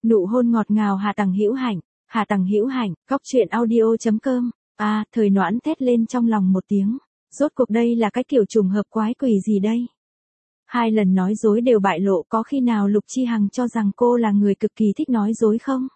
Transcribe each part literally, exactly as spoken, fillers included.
Nụ hôn ngọt ngào Hà Tằng Hữu Hạnh, Hà Tằng Hữu Hạnh, góc truyện audio chấm com. À, Thời Noãn thét lên trong lòng một tiếng. Rốt cuộc đây là cái kiểu trùng hợp quái quỷ gì đây? Hai lần nói dối đều bại lộ, có khi nào Lục Chi Hằng cho rằng cô là người cực kỳ thích nói dối không?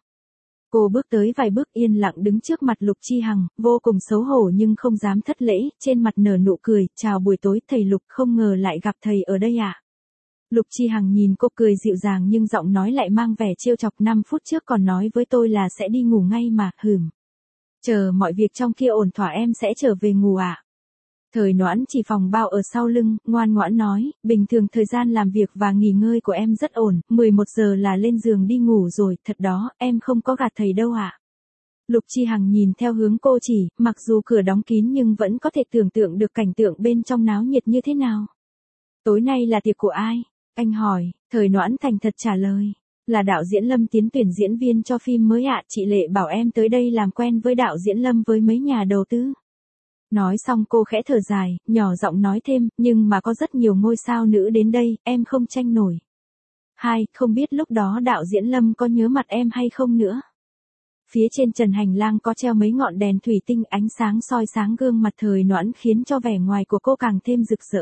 Cô bước tới vài bước yên lặng đứng trước mặt Lục Chi Hằng, vô cùng xấu hổ nhưng không dám thất lễ, trên mặt nở nụ cười, chào buổi tối thầy Lục, không ngờ lại gặp thầy ở đây à? Lục Chi Hằng nhìn cô cười dịu dàng nhưng giọng nói lại mang vẻ trêu chọc, năm phút trước còn nói với tôi là sẽ đi ngủ ngay mà, hừm. Chờ mọi việc trong kia ổn thỏa em sẽ trở về ngủ à? Thời Noãn chỉ phòng bao ở sau lưng, ngoan ngoãn nói, bình thường thời gian làm việc và nghỉ ngơi của em rất ổn, mười một giờ là lên giường đi ngủ rồi, thật đó, em không có gạt thầy đâu ạ. À? Lục Chi Hằng nhìn theo hướng cô chỉ, mặc dù cửa đóng kín nhưng vẫn có thể tưởng tượng được cảnh tượng bên trong náo nhiệt như thế nào. Tối nay là tiệc của ai? Anh hỏi. Thời Noãn thành thật trả lời. Là đạo diễn Lâm tiến tuyển diễn viên cho phim mới ạ, chị Lệ bảo em tới đây làm quen với đạo diễn Lâm với mấy nhà đầu tư. Nói xong cô khẽ thở dài, nhỏ giọng nói thêm, nhưng mà có rất nhiều ngôi sao nữ đến đây, em không tranh nổi. Hai, không biết lúc đó đạo diễn Lâm có nhớ mặt em hay không nữa. Phía trên trần hành lang có treo mấy ngọn đèn thủy tinh, ánh sáng soi sáng gương mặt Thời Noãn khiến cho vẻ ngoài của cô càng thêm rực rỡ.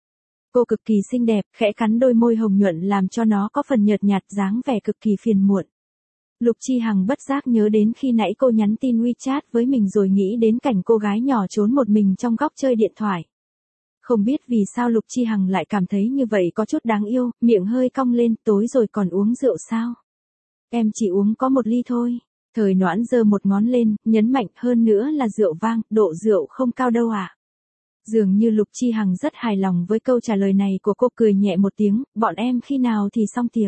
Cô cực kỳ xinh đẹp, khẽ cắn đôi môi hồng nhuận làm cho nó có phần nhợt nhạt, dáng vẻ cực kỳ phiền muộn. Lục Chi Hằng bất giác nhớ đến khi nãy cô nhắn tin WeChat với mình rồi nghĩ đến cảnh cô gái nhỏ trốn một mình trong góc chơi điện thoại. Không biết vì sao Lục Chi Hằng lại cảm thấy như vậy có chút đáng yêu, miệng hơi cong lên, tối rồi còn uống rượu sao? Em chỉ uống có một ly thôi. Thời Noãn giơ một ngón lên, nhấn mạnh, hơn nữa là rượu vang, độ rượu không cao đâu ạ. À? Dường như Lục Chi Hằng rất hài lòng với câu trả lời này của cô, cười nhẹ một tiếng, bọn em khi nào thì xong tiệc?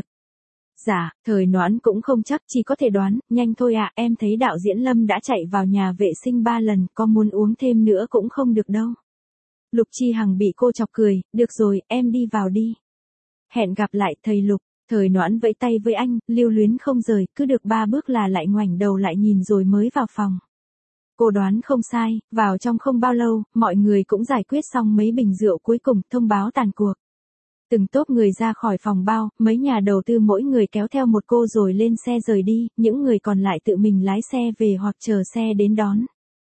Dạ, Thời Noãn cũng không chắc, chỉ có thể đoán, nhanh thôi ạ, à, em thấy đạo diễn Lâm đã chạy vào nhà vệ sinh ba lần, có muốn uống thêm nữa cũng không được đâu. Lục Chi Hằng bị cô chọc cười, được rồi, em đi vào đi. Hẹn gặp lại thầy Lục. Thời Noãn vẫy tay với anh, lưu luyến không rời, cứ được ba bước là lại ngoảnh đầu lại nhìn rồi mới vào phòng. Cô đoán không sai, vào trong không bao lâu, mọi người cũng giải quyết xong mấy bình rượu cuối cùng, thông báo tàn cuộc. Từng tốp người ra khỏi phòng bao, mấy nhà đầu tư mỗi người kéo theo một cô rồi lên xe rời đi, những người còn lại tự mình lái xe về hoặc chờ xe đến đón.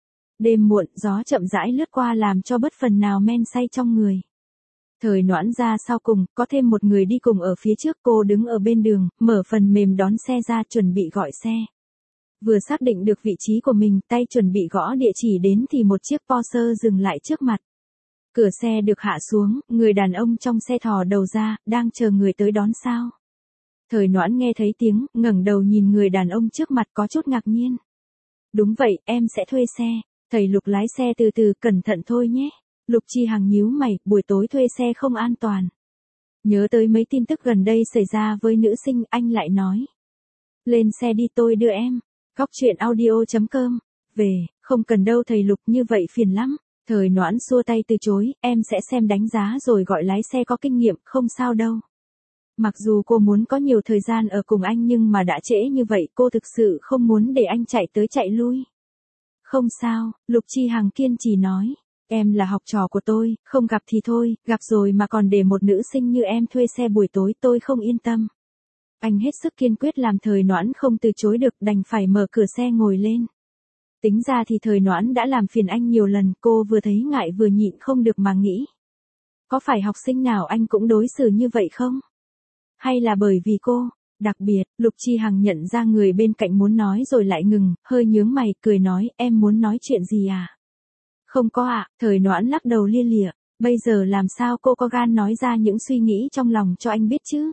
Đêm muộn, gió chậm rãi lướt qua làm cho bất phần nào men say trong người. Thời Noãn ra sau cùng, có thêm một người đi cùng ở phía trước, cô đứng ở bên đường, mở phần mềm đón xe ra chuẩn bị gọi xe. Vừa xác định được vị trí của mình, tay chuẩn bị gõ địa chỉ đến thì một chiếc Porsche dừng lại trước mặt. Cửa xe được hạ xuống, người đàn ông trong xe thò đầu ra, đang chờ người tới đón sao. Thời Noãn nghe thấy tiếng, ngẩng đầu nhìn người đàn ông trước mặt có chút ngạc nhiên. Đúng vậy, em sẽ thuê xe. Thầy Lục lái xe từ từ, cẩn thận thôi nhé. Lục Chi Hằng nhíu mày, buổi tối thuê xe không an toàn. Nhớ tới mấy tin tức gần đây xảy ra với nữ sinh, anh lại nói. Lên xe đi, tôi đưa em. Góc truyện audio chấm com. Về, không cần đâu thầy Lục, như vậy phiền lắm. Thời Noãn xua tay từ chối, em sẽ xem đánh giá rồi gọi lái xe có kinh nghiệm, không sao đâu. Mặc dù cô muốn có nhiều thời gian ở cùng anh nhưng mà đã trễ như vậy, cô thực sự không muốn để anh chạy tới chạy lui. Không sao, Lục Chi Hằng kiên trì nói. Em là học trò của tôi, không gặp thì thôi, gặp rồi mà còn để một nữ sinh như em thuê xe buổi tối, tôi không yên tâm. Anh hết sức kiên quyết làm Thời Noãn không từ chối được, đành phải mở cửa xe ngồi lên. Tính ra thì Thời Noãn đã làm phiền anh nhiều lần, cô vừa thấy ngại vừa nhịn không được mà nghĩ. Có phải học sinh nào anh cũng đối xử như vậy không? Hay là bởi vì cô? Đặc biệt, Lục Chi Hằng nhận ra người bên cạnh muốn nói rồi lại ngừng, hơi nhướng mày, cười nói, em muốn nói chuyện gì à? Không có ạ, à, Thời Noãn lắc đầu lia lịa, bây giờ làm sao cô có gan nói ra những suy nghĩ trong lòng cho anh biết chứ?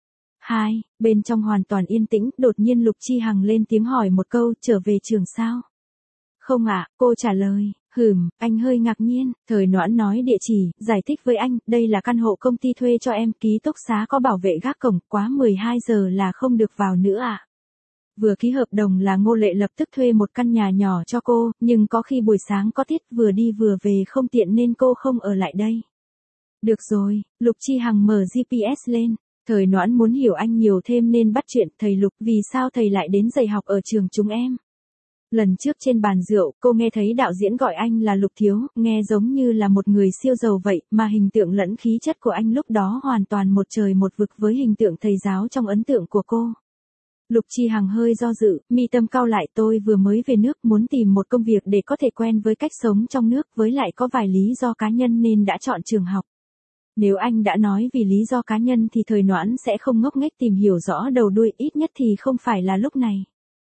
Hai, bên trong hoàn toàn yên tĩnh, đột nhiên Lục Chi Hằng lên tiếng hỏi một câu, trở về trường sao? Không ạ, à, cô trả lời, hừm, anh hơi ngạc nhiên, Thời Noãn nói địa chỉ, giải thích với anh, đây là căn hộ công ty thuê cho em, ký túc xá có bảo vệ gác cổng, quá mười hai giờ là không được vào nữa ạ. À. Vừa ký hợp đồng là Ngô Lệ lập tức thuê một căn nhà nhỏ cho cô, nhưng có khi buổi sáng có tiết vừa đi vừa về không tiện nên cô không ở lại đây. Được rồi, Lục Chi Hằng mở giê pê ét lên. Thời Noãn muốn hiểu anh nhiều thêm nên bắt chuyện, thầy Lục, vì sao thầy lại đến dạy học ở trường chúng em? Lần trước trên bàn rượu, cô nghe thấy đạo diễn gọi anh là Lục Thiếu, nghe giống như là một người siêu giàu vậy, mà hình tượng lẫn khí chất của anh lúc đó hoàn toàn một trời một vực với hình tượng thầy giáo trong ấn tượng của cô. Lục Chi Hằng hơi do dự, mi tâm cau lại, tôi vừa mới về nước muốn tìm một công việc để có thể quen với cách sống trong nước, với lại có vài lý do cá nhân nên đã chọn trường học. Nếu anh đã nói vì lý do cá nhân thì Thời Noãn sẽ không ngốc nghếch tìm hiểu rõ đầu đuôi, ít nhất thì không phải là lúc này.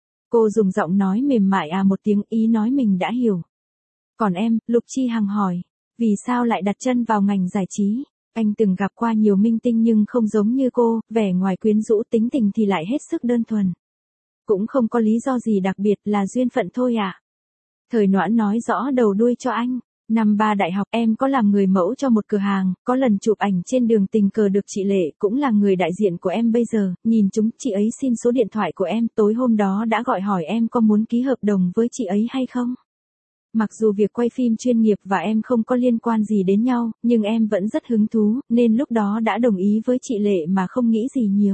Cô dùng giọng nói mềm mại à một tiếng, ý nói mình đã hiểu. Còn em, Lục Chi Hằng hỏi, vì sao lại đặt chân vào ngành giải trí? Anh từng gặp qua nhiều minh tinh nhưng không giống như cô, vẻ ngoài quyến rũ, tính tình thì lại hết sức đơn thuần. Cũng không có lý do gì đặc biệt, là duyên phận thôi ạ. À? Thời Noãn nói rõ đầu đuôi cho anh. Năm ba đại học em có làm người mẫu cho một cửa hàng, có lần chụp ảnh trên đường tình cờ được chị Lệ, cũng là người đại diện của em bây giờ, nhìn chúng, chị ấy xin số điện thoại của em, tối hôm đó đã gọi hỏi em có muốn ký hợp đồng với chị ấy hay không. Mặc dù việc quay phim chuyên nghiệp và em không có liên quan gì đến nhau, nhưng em vẫn rất hứng thú, nên lúc đó đã đồng ý với chị Lệ mà không nghĩ gì nhiều.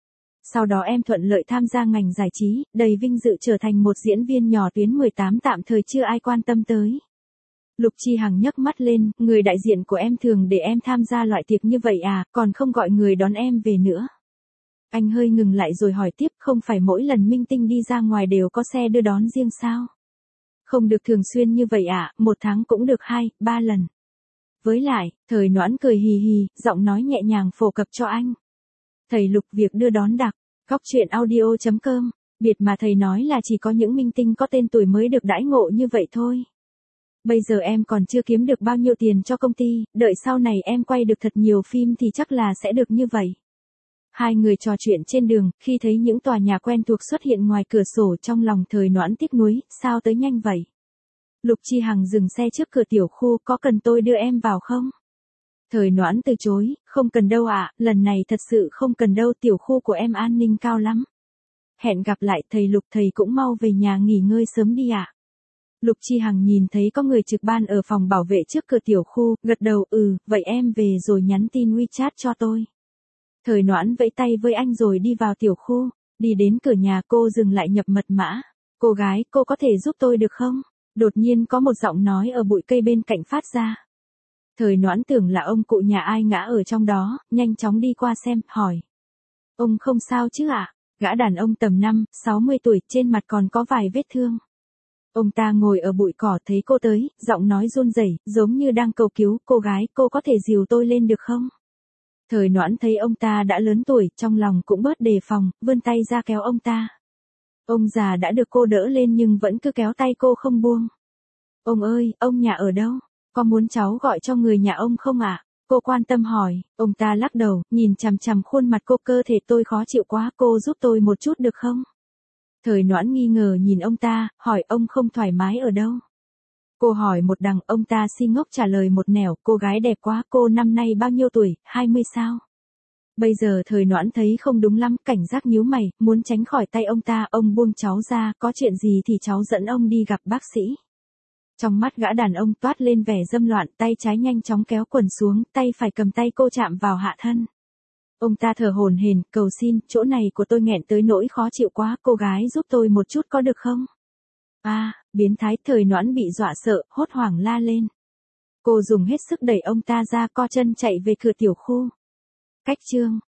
Sau đó em thuận lợi tham gia ngành giải trí, đầy vinh dự trở thành một diễn viên nhỏ tuyến mười tám tạm thời chưa ai quan tâm tới. Lục Chi Hằng nhấc mắt lên, người đại diện của em thường để em tham gia loại tiệc như vậy à, còn không gọi người đón em về nữa. Anh hơi ngừng lại rồi hỏi tiếp, không phải mỗi lần minh tinh đi ra ngoài đều có xe đưa đón riêng sao? Không được thường xuyên như vậy ạ, à, một tháng cũng được hai, ba lần. Với lại, Thời Noãn cười hì hì, giọng nói nhẹ nhàng phổ cập cho anh. Thầy Lục, việc đưa đón đặc, góc truyện audio chấm com, biệt mà thầy nói là chỉ có những minh tinh có tên tuổi mới được đãi ngộ như vậy thôi. Bây giờ em còn chưa kiếm được bao nhiêu tiền cho công ty, đợi sau này em quay được thật nhiều phim thì chắc là sẽ được như vậy. Hai người trò chuyện trên đường, khi thấy những tòa nhà quen thuộc xuất hiện ngoài cửa sổ, trong lòng Thời Noãn tiếc nuối, sao tới nhanh vậy? Lục Chi Hằng dừng xe trước cửa tiểu khu, có cần tôi đưa em vào không? Thời Noãn từ chối, không cần đâu ạ, à, lần này thật sự không cần đâu, tiểu khu của em an ninh cao lắm. Hẹn gặp lại thầy Lục, thầy cũng mau về nhà nghỉ ngơi sớm đi ạ. À. Lục Chi Hằng nhìn thấy có người trực ban ở phòng bảo vệ trước cửa tiểu khu, gật đầu, ừ, vậy em về rồi nhắn tin WeChat cho tôi. Thời Noãn vẫy tay với anh rồi đi vào tiểu khu, đi đến cửa nhà cô dừng lại nhập mật mã. Cô gái, cô có thể giúp tôi được không? Đột nhiên có một giọng nói ở bụi cây bên cạnh phát ra. Thời Noãn tưởng là ông cụ nhà ai ngã ở trong đó, nhanh chóng đi qua xem, hỏi. Ông không sao chứ ạ? À? Gã đàn ông tầm năm, sáu mươi tuổi, trên mặt còn có vài vết thương. Ông ta ngồi ở bụi cỏ, thấy cô tới, giọng nói run rẩy, giống như đang cầu cứu, cô gái, cô có thể dìu tôi lên được không? Thời Noãn thấy ông ta đã lớn tuổi, trong lòng cũng bớt đề phòng, vươn tay ra kéo ông ta. Ông già đã được cô đỡ lên nhưng vẫn cứ kéo tay cô không buông. Ông ơi, ông nhà ở đâu? Có muốn cháu gọi cho người nhà ông không ạ? À? Cô quan tâm hỏi, ông ta lắc đầu, nhìn chằm chằm khuôn mặt cô, cơ thể tôi khó chịu quá, cô giúp tôi một chút được không? Thời Noãn nghi ngờ nhìn ông ta, hỏi ông không thoải mái ở đâu? Cô hỏi một đằng, ông ta si ngốc trả lời một nẻo, cô gái đẹp quá, cô năm nay bao nhiêu tuổi, hai mươi sao? Bây giờ Thời Noãn thấy không đúng lắm, cảnh giác nhíu mày, muốn tránh khỏi tay ông ta, ông buông cháu ra, có chuyện gì thì cháu dẫn ông đi gặp bác sĩ. Trong mắt gã đàn ông toát lên vẻ dâm loạn, tay trái nhanh chóng kéo quần xuống, tay phải cầm tay cô chạm vào hạ thân. Ông ta thở hổn hển, cầu xin, chỗ này của tôi nghẹn tới nỗi khó chịu quá, cô gái giúp tôi một chút có được không? À, biến thái. Thời Noãn bị dọa sợ, hốt hoảng la lên. Cô dùng hết sức đẩy ông ta ra, co chân chạy về cửa tiểu khu. Cách chương